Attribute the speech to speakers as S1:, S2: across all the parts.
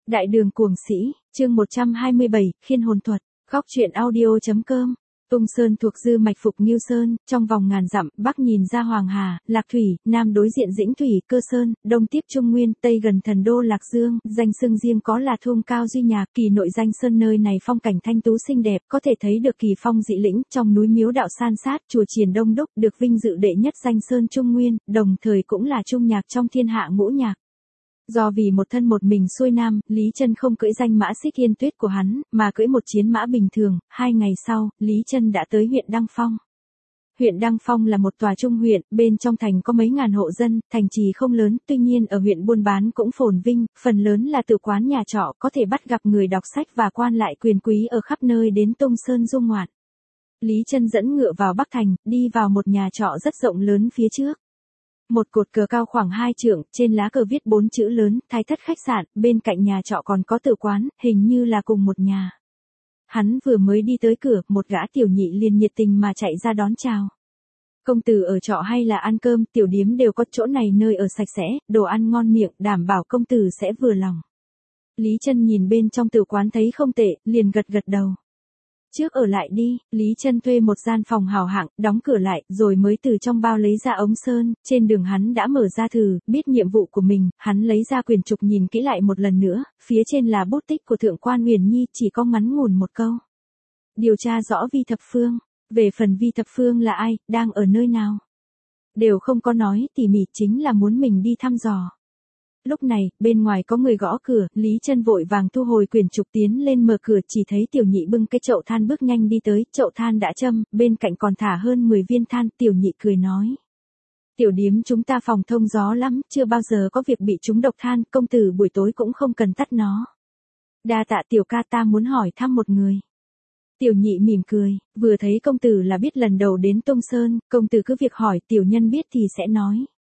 S1: Đại đường cuồng sĩ, chương 127, khiên hồn thuật, góc truyện audio.com. Tung Sơn thuộc dư mạch Phục Ngưu Sơn, trong vòng ngàn dặm, bắc nhìn ra Hoàng Hà, Lạc Thủy, nam đối diện Dĩnh Thủy, Cơ Sơn, đông tiếp Trung Nguyên, tây gần thần đô Lạc Dương, danh xưng riêng có là Thung Cao Duy Nhạc, kỳ nội danh sơn nơi này phong cảnh thanh tú xinh đẹp, có thể thấy được kỳ phong dị lĩnh, trong núi miếu đạo san sát, chùa chiền đông đúc, được vinh dự đệ nhất danh sơn Trung Nguyên, đồng thời cũng là trung nhạc trong thiên hạ ngũ nhạc. Do vì một thân một mình xuôi nam, Lý Chân không cưỡi danh mã Xích Yên Tuyết của hắn, mà cưỡi một chiến mã bình thường. 2 ngày sau, Lý Chân đã tới huyện Đăng Phong. Huyện Đăng Phong là một tòa trung huyện, bên trong thành có mấy ngàn hộ dân, thành trì không lớn, tuy nhiên ở huyện buôn bán cũng phồn vinh, phần lớn là tự quán nhà trọ, có thể bắt gặp người đọc sách và quan lại quyền quý ở khắp nơi đến Tung Sơn dung ngoạn. Lý Chân dẫn ngựa vào Bắc Thành, đi vào một nhà trọ rất rộng lớn phía trước. Một cột cờ cao khoảng 2 trượng, trên lá cờ viết 4 chữ lớn, Thái Thất khách sạn, bên cạnh nhà trọ còn có tử quán, hình như là cùng một nhà. Hắn vừa mới đi tới cửa, một gã tiểu nhị liền nhiệt tình mà chạy ra đón chào. Công tử ở trọ hay là ăn cơm, tiểu điếm đều có, chỗ này nơi ở sạch sẽ, đồ ăn ngon miệng, đảm bảo công tử sẽ vừa lòng. Lý Chân nhìn bên trong tử quán thấy không tệ, liền gật gật đầu. Trước ở lại đi, Lý Chân thuê một gian phòng hào hạng, đóng cửa lại, rồi mới từ trong bao lấy ra ống sơn, trên đường hắn đã mở ra thử, biết nhiệm vụ của mình, hắn lấy ra quyển trục nhìn kỹ lại một lần nữa, phía trên là bút tích của Thượng quan Huyền Nhi, chỉ có ngắn ngủn một câu. Điều tra rõ Vi Thập Phương, về phần Vi Thập Phương là ai, đang ở nơi nào. Đều không có nói tỉ mỉ, chính là muốn mình đi thăm dò. Lúc này, bên ngoài có người gõ cửa, Lý Chân vội vàng thu hồi quyển trục tiến lên mở cửa, chỉ thấy tiểu nhị bưng cái chậu than bước nhanh đi tới, chậu than đã châm, bên cạnh còn thả hơn 10 viên than, tiểu nhị cười nói. Tiểu điếm chúng ta phòng thông gió lắm, chưa bao giờ có việc bị trúng độc than, công tử buổi tối cũng không cần tắt nó. Đa tạ tiểu ca, ta muốn hỏi thăm một người. Tiểu nhị mỉm cười, vừa thấy công tử là biết lần đầu đến Tung Sơn, công tử cứ việc hỏi, tiểu nhân biết thì sẽ nói.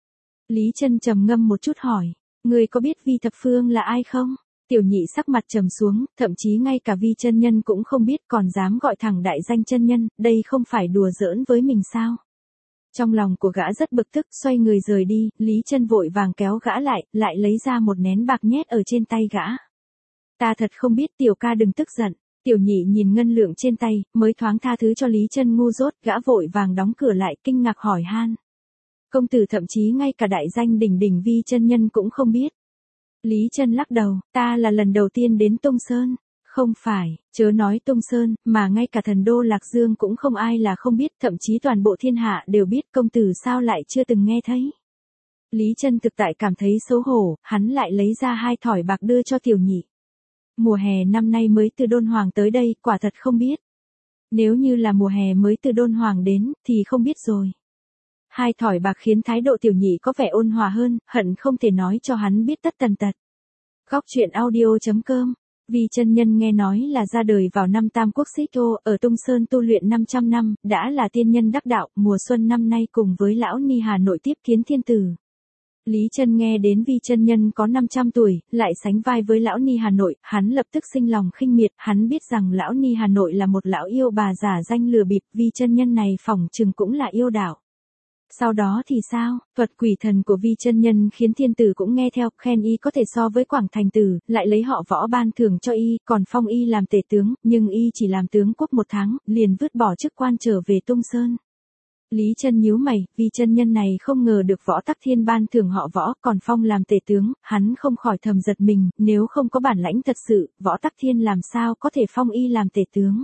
S1: Lý Chân trầm ngâm một chút hỏi. Người có biết Vi Thập Phương là ai không? Tiểu nhị sắc mặt trầm xuống, thậm chí ngay cả Vi chân nhân cũng không biết, còn dám gọi thẳng đại danh chân nhân, đây không phải đùa giỡn với mình sao? Trong lòng của gã rất bực tức, xoay người rời đi, Lý Chân vội vàng kéo gã lại lấy ra một nén bạc nhét ở trên tay gã. Ta thật không biết, tiểu ca đừng tức giận. Tiểu nhị nhìn ngân lượng trên tay, mới thoáng tha thứ cho Lý Chân ngu dốt, gã vội vàng đóng cửa lại, kinh ngạc hỏi han. Công tử thậm chí ngay cả đại danh đỉnh đỉnh Vi chân nhân cũng không biết. Lý Chân lắc đầu, ta là lần đầu tiên đến Tung Sơn. Không phải, chớ nói Tung Sơn, mà ngay cả thần đô Lạc Dương cũng không ai là không biết, thậm chí toàn bộ thiên hạ đều biết, công tử sao lại chưa từng nghe thấy. Lý Chân thực tại cảm thấy xấu hổ, hắn lại lấy ra 2 thỏi bạc đưa cho tiểu nhị. Mùa hè năm nay mới từ Đôn Hoàng tới đây, quả thật không biết. Nếu như là mùa hè mới từ Đôn Hoàng đến, thì không biết rồi. 2 thỏi bạc khiến thái độ tiểu nhị có vẻ ôn hòa hơn, hận không thể nói cho hắn biết tất tần tật. Góc truyện audio.com. Vi chân nhân nghe nói là ra đời vào năm Tam Quốc Xích Ô, ở Tung Sơn tu luyện 500 năm, đã là tiên nhân đắc đạo, mùa xuân năm nay cùng với lão Ni Hà Nội tiếp kiến thiên tử. Lý Chân nghe đến Vi chân nhân có 500 tuổi, lại sánh vai với lão Ni Hà Nội, hắn lập tức sinh lòng khinh miệt, hắn biết rằng lão Ni Hà Nội là một lão yêu bà giả danh lừa bịp, Vi chân nhân này phỏng chừng cũng là yêu đạo. Sau đó thì sao, thuật quỷ thần của Vi chân nhân khiến thiên tử cũng nghe theo, khen y có thể so với Quảng Thành tử, lại lấy họ Võ ban thưởng cho y, còn phong y làm tể tướng, nhưng y chỉ làm tướng quốc 1 tháng, liền vứt bỏ chức quan trở về Tung Sơn. Lý Chân nhíu mày, Vi chân nhân này không ngờ được Võ Tắc Thiên ban thưởng họ Võ, còn phong làm tể tướng, hắn không khỏi thầm giật mình, nếu không có bản lãnh thật sự, Võ Tắc Thiên làm sao có thể phong y làm tể tướng.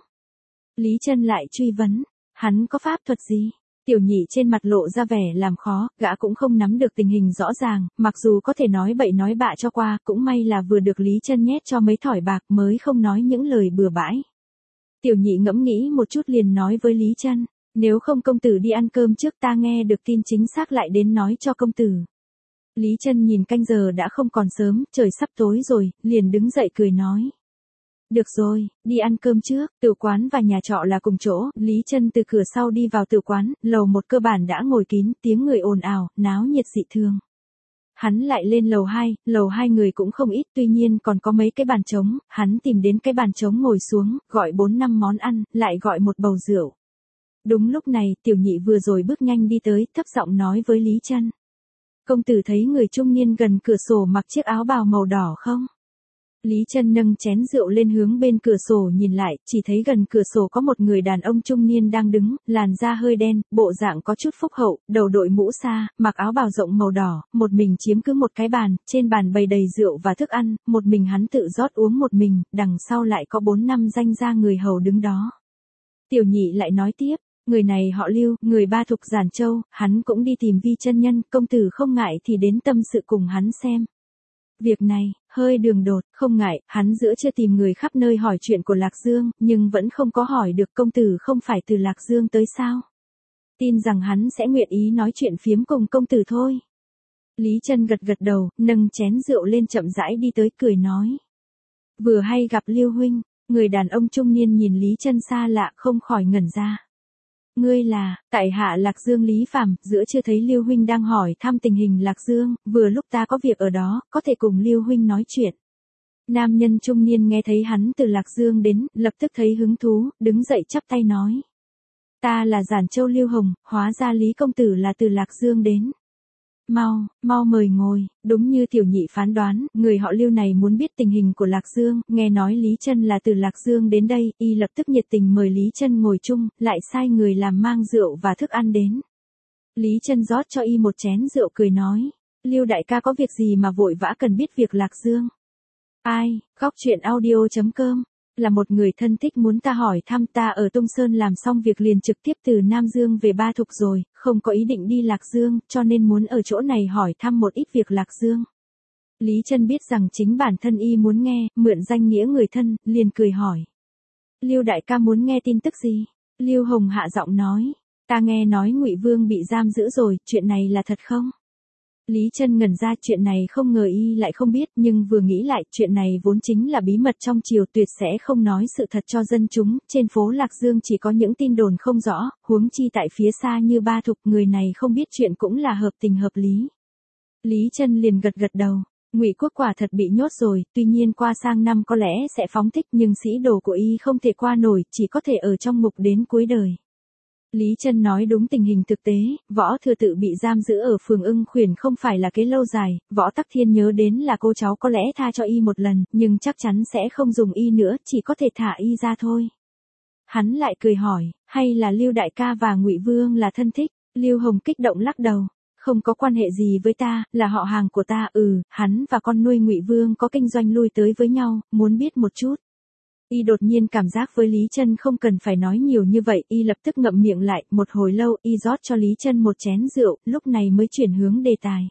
S1: Lý Chân lại truy vấn, hắn có pháp thuật gì? Tiểu nhị trên mặt lộ ra vẻ làm khó, gã cũng không nắm được tình hình rõ ràng, mặc dù có thể nói bậy nói bạ cho qua, cũng may là vừa được Lý Chân nhét cho mấy thỏi bạc mới không nói những lời bừa bãi. Tiểu nhị ngẫm nghĩ một chút liền nói với Lý Chân, nếu không công tử đi ăn cơm trước, ta nghe được tin chính xác lại đến nói cho công tử. Lý Chân nhìn canh giờ đã không còn sớm, trời sắp tối rồi, liền đứng dậy cười nói. Được rồi, đi ăn cơm trước, tử quán và nhà trọ là cùng chỗ, Lý Chân từ cửa sau đi vào tử quán, lầu 1 cơ bản đã ngồi kín, tiếng người ồn ào, náo nhiệt dị thường. Hắn lại lên lầu 2 người cũng không ít, tuy nhiên còn có mấy cái bàn trống, hắn tìm đến cái bàn trống ngồi xuống, gọi 4-5 món ăn, lại gọi một bầu rượu. Đúng lúc này, tiểu nhị vừa rồi bước nhanh đi tới, thấp giọng nói với Lý Chân. Công tử thấy người trung niên gần cửa sổ mặc chiếc áo bào màu đỏ không? Lý Chân nâng chén rượu lên hướng bên cửa sổ nhìn lại, chỉ thấy gần cửa sổ có một người đàn ông trung niên đang đứng, làn da hơi đen, bộ dạng có chút phúc hậu, đầu đội mũ sa, mặc áo bào rộng màu đỏ, một mình chiếm cứ một cái bàn, trên bàn bày đầy rượu và thức ăn, một mình hắn tự rót uống một mình, đằng sau lại có 4-5 danh gia người hầu đứng đó. Tiểu Nhị lại nói tiếp, người này họ Lưu, người Ba Thục Giản Châu, hắn cũng đi tìm Vi chân nhân, công tử không ngại thì đến tâm sự cùng hắn xem. Việc này, hơi đường đột, không ngại, hắn giữa chưa tìm người khắp nơi hỏi chuyện của Lạc Dương, nhưng vẫn không có hỏi được công tử không phải từ Lạc Dương tới sao. Tin rằng hắn sẽ nguyện ý nói chuyện phiếm cùng công tử thôi. Lý Chân gật gật đầu, nâng chén rượu lên chậm rãi đi tới cười nói. Vừa hay gặp Lưu huynh, người đàn ông trung niên nhìn Lý Chân xa lạ không khỏi ngẩn ra. Ngươi là, tại hạ Lạc Dương Lý Phàm, giữa chưa thấy Lưu huynh đang hỏi thăm tình hình Lạc Dương, vừa lúc ta có việc ở đó, có thể cùng Lưu huynh nói chuyện. Nam nhân trung niên nghe thấy hắn từ Lạc Dương đến, lập tức thấy hứng thú, đứng dậy chắp tay nói. Ta là Giản Châu Lưu Hồng, hóa ra Lý công tử là từ Lạc Dương đến. Mau mời ngồi, đúng như Tiểu Nhị phán đoán, người họ Lưu này muốn biết tình hình của Lạc Dương, nghe nói Lý Chân là từ Lạc Dương đến đây, y lập tức nhiệt tình mời Lý Chân ngồi chung, lại sai người làm mang rượu và thức ăn đến. Lý Chân rót cho y một chén rượu cười nói, Lưu đại ca có việc gì mà vội vã cần biết việc Lạc Dương? Ai, Góc Truyện Audio.com là một người thân thích muốn ta hỏi thăm, ta ở Tung Sơn làm xong việc liền trực tiếp từ Nam Dương về Ba Thục rồi, không có ý định đi Lạc Dương, cho nên muốn ở chỗ này hỏi thăm một ít việc Lạc Dương. Lý Chân biết rằng chính bản thân y muốn nghe, mượn danh nghĩa người thân, liền cười hỏi. Lưu đại ca muốn nghe tin tức gì? Lưu Hồng hạ giọng nói, ta nghe nói Ngụy Vương bị giam giữ rồi, chuyện này là thật không? Lý Chân ngẩn ra, chuyện này không ngờ y lại không biết, nhưng vừa nghĩ lại, chuyện này vốn chính là bí mật trong triều, tuyệt sẽ không nói sự thật cho dân chúng, trên phố Lạc Dương chỉ có những tin đồn không rõ, huống chi tại phía xa như Ba Thục, người này không biết chuyện cũng là hợp tình hợp lý. Lý Chân liền gật gật đầu, Ngụy Quốc quả thật bị nhốt rồi, tuy nhiên qua sang năm có lẽ sẽ phóng thích, nhưng sĩ đồ của y không thể qua nổi, chỉ có thể ở trong ngục đến cuối đời. Lý Chân nói đúng tình hình thực tế, Võ Thừa Tự bị giam giữ ở phường Ưng Khuyển không phải là kế lâu dài, Võ Tắc Thiên nhớ đến là cô cháu có lẽ tha cho y một lần, nhưng chắc chắn sẽ không dùng y nữa, chỉ có thể thả y ra thôi. Hắn lại cười hỏi, hay là Lưu đại ca và Ngụy Vương là thân thích? Lưu Hồng kích động lắc đầu, không có quan hệ gì với ta, là họ hàng của ta, hắn và con nuôi Ngụy Vương có kinh doanh lui tới với nhau, muốn biết một chút. Y đột nhiên cảm giác với Lý Chân không cần phải nói nhiều như vậy, y lập tức ngậm miệng lại, một hồi lâu, y rót cho Lý Chân một chén rượu, lúc này mới chuyển hướng đề tài.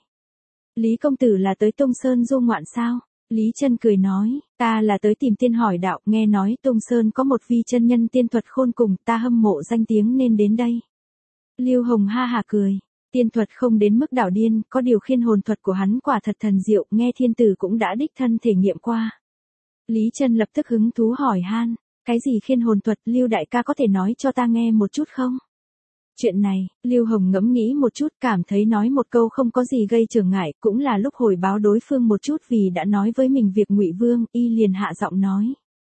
S1: Lý công tử là tới Tung Sơn du ngoạn sao? Lý Chân cười nói, ta là tới tìm tiên hỏi đạo, nghe nói Tung Sơn có một vi chân nhân tiên thuật khôn cùng, ta hâm mộ danh tiếng nên đến đây. Lưu Hồng ha hả cười, tiên thuật không đến mức đảo điên, có điều khiên hồn thuật của hắn quả thật thần diệu, nghe thiên tử cũng đã đích thân thể nghiệm qua. Lý Chân lập tức hứng thú hỏi han, cái gì khiên hồn thuật, Lưu đại ca có thể nói cho ta nghe một chút không? Chuyện này, Lưu Hồng ngẫm nghĩ một chút, cảm thấy nói một câu không có gì gây trở ngại, cũng là lúc hồi báo đối phương một chút vì đã nói với mình việc Ngụy Vương, y liền hạ giọng nói.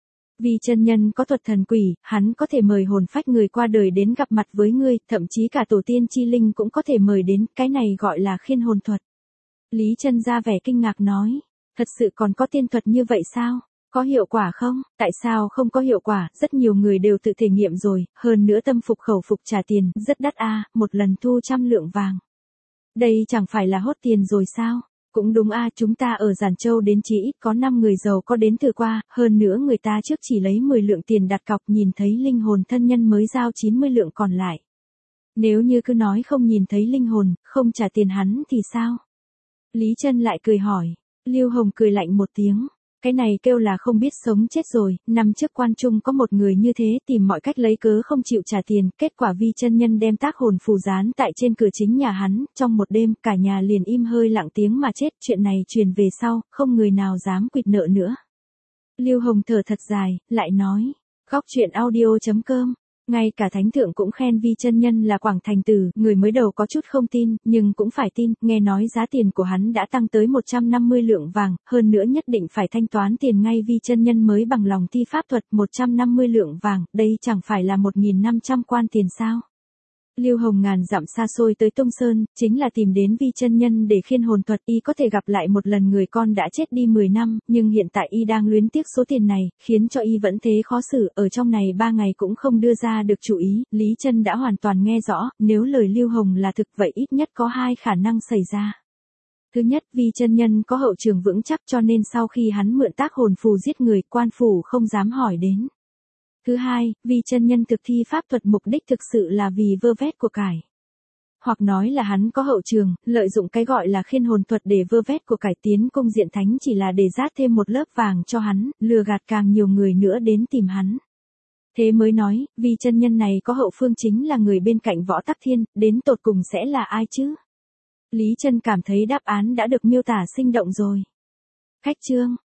S1: Vì chân nhân có thuật thần quỷ, hắn có thể mời hồn phách người qua đời đến gặp mặt với ngươi, thậm chí cả tổ tiên chi linh cũng có thể mời đến, cái này gọi là khiên hồn thuật. Lý Chân ra vẻ kinh ngạc nói, thật sự còn có tiên thuật như vậy sao? Có hiệu quả không? Tại sao không có hiệu quả? Rất nhiều người đều tự thể nghiệm rồi, hơn nữa tâm phục khẩu phục trả tiền, rất đắt một lần thu 100 lượng vàng. Đây chẳng phải là hốt tiền rồi sao? Cũng đúng chúng ta ở Giản Châu đến chí ít có 5 người giàu có đến thử qua, hơn nữa người ta trước chỉ lấy 10 lượng tiền đặt cọc, nhìn thấy linh hồn thân nhân mới giao 90 lượng còn lại. Nếu như cứ nói không nhìn thấy linh hồn, không trả tiền hắn thì sao? Lý Chân lại cười hỏi. Lưu Hồng cười lạnh một tiếng. Cái này kêu là không biết sống chết rồi, năm trước Quan Trung có một người như thế tìm mọi cách lấy cớ không chịu trả tiền, kết quả vi chân nhân đem tác hồn phù dán tại trên cửa chính nhà hắn, trong một đêm cả nhà liền im hơi lặng tiếng mà chết, chuyện này truyền về sau, không người nào dám quỵt nợ nữa. Lưu Hồng thở thật dài, lại nói, Góc Truyện Audio.com ngay cả thánh thượng cũng khen vi chân nhân là Quảng Thành Tử, người mới đầu có chút không tin, nhưng cũng phải tin, nghe nói giá tiền của hắn đã tăng tới 150 lượng vàng, hơn nữa nhất định phải thanh toán tiền ngay vi chân nhân mới bằng lòng thi pháp thuật 150 lượng vàng, đây chẳng phải là 1.500 quan tiền sao. Lưu Hồng ngàn dặm xa xôi tới Tung Sơn, chính là tìm đến Vi chân nhân để khiên hồn thuật. Y có thể gặp lại một lần người con đã chết đi 10 năm, nhưng hiện tại y đang luyến tiếc số tiền này, khiến cho y vẫn thế khó xử, ở trong này 3 ngày cũng không đưa ra được chủ ý. Lý Chân đã hoàn toàn nghe rõ, nếu lời Lưu Hồng là thực vậy ít nhất có 2 khả năng xảy ra. Thứ nhất, Vi chân nhân có hậu trường vững chắc cho nên sau khi hắn mượn tác hồn phù giết người, quan phủ không dám hỏi đến. Thứ hai, Vi chân nhân thực thi pháp thuật mục đích thực sự là vì vơ vét của cải. Hoặc nói là hắn có hậu trường, lợi dụng cái gọi là khiên hồn thuật để vơ vét của cải tiến cung diện thánh chỉ là để rát thêm một lớp vàng cho hắn, lừa gạt càng nhiều người nữa đến tìm hắn. Thế mới nói, Vi chân nhân này có hậu phương chính là người bên cạnh Võ Tắc Thiên, đến tột cùng sẽ là ai chứ? Lý Chân cảm thấy đáp án đã được miêu tả sinh động rồi. Khách chương